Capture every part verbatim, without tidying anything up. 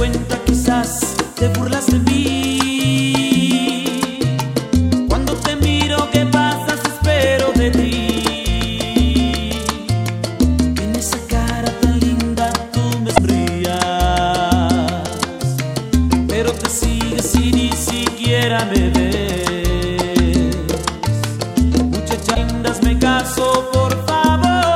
cuenta, quizás te burlas de mí. Cuando te miro, ¿qué pasas? Espero de ti. En esa cara tan linda tú me sonrías, pero te sigues y ni siquiera me ves. Muchacha linda, me caso, por favor.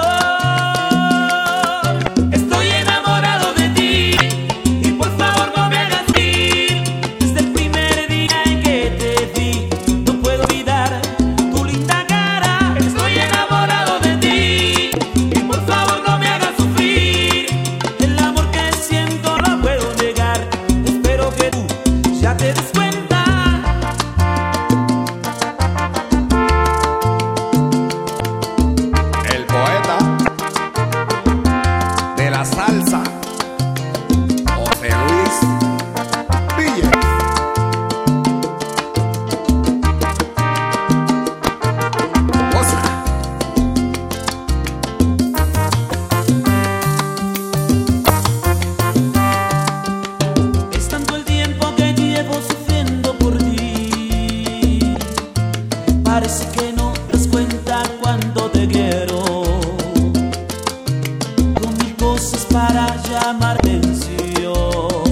Estoy enamorado de ti y por favor no me hagas sufrir. Desde el primer día en que te vi, no puedo olvidar tu linda cara. Estoy enamorado de ti y por favor no me hagas sufrir. El amor que siento no puedo negar. Espero que tú ya te des cuenta. La salsa, José Luis Villa. Cosa. Es tanto el tiempo que llevo sufriendo por ti. Parece que no te das cuenta cuando te quiero, para llamar atención.